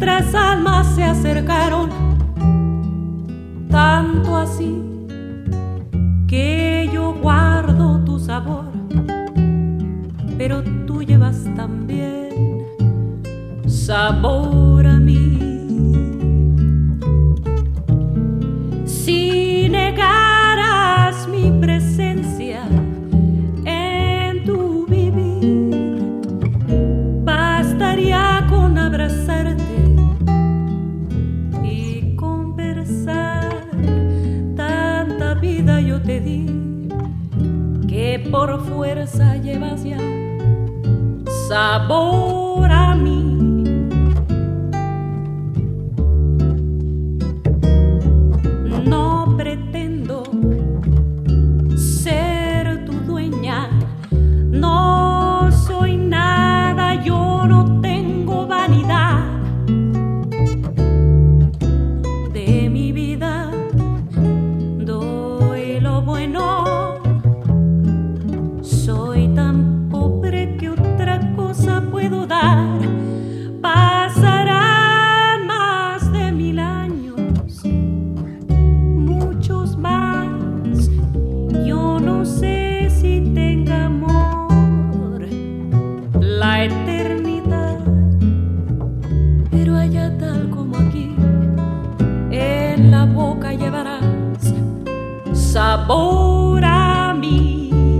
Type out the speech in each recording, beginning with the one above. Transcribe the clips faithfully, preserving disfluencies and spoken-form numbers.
nuestras almas se acercaron, tanto así que yo guardo tu sabor, pero tú llevas también sabor a mí. Si negaras mi presencia en tu vivir, bastaría con abrazarte y conversar. Tanta vida yo te di que por fuerza llevas ya sabor a mí. No pretendo ser tu dueña, no soy nada, yo no tengo vanidad. De mi vida doy lo bueno, soy tan pobre que otra cosa puedo dar. Pasarán más de mil años, muchos más, yo no sé si tenga amor la eternidad, pero allá tal como aquí, en la boca llevarás sabor a mí.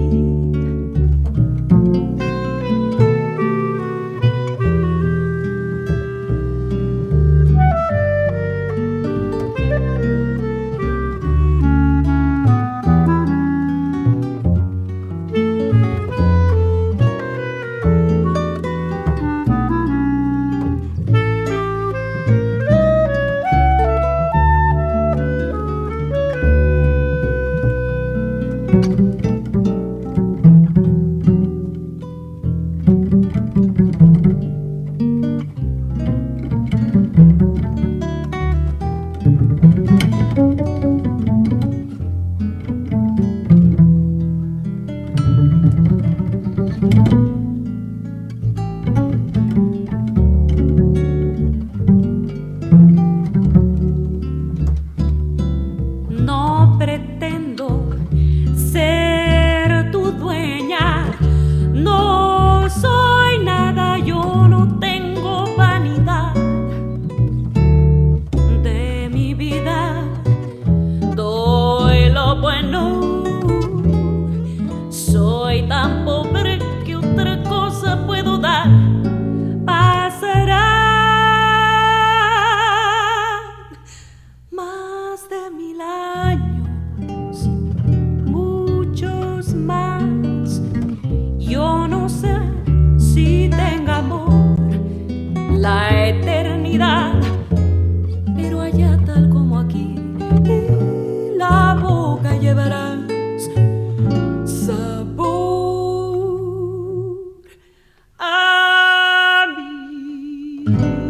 No pretendo ser tu dueña, no soy nada, yo no tengo vanidad. De mi vida doy lo bueno, soy tan pobre que otra cosa puedo dar. Pasarán más de mil años, muchos más, yo no sé si tenga amor la eternidad, pero allá tal como aquí, en la boca llevarás sabor a mí.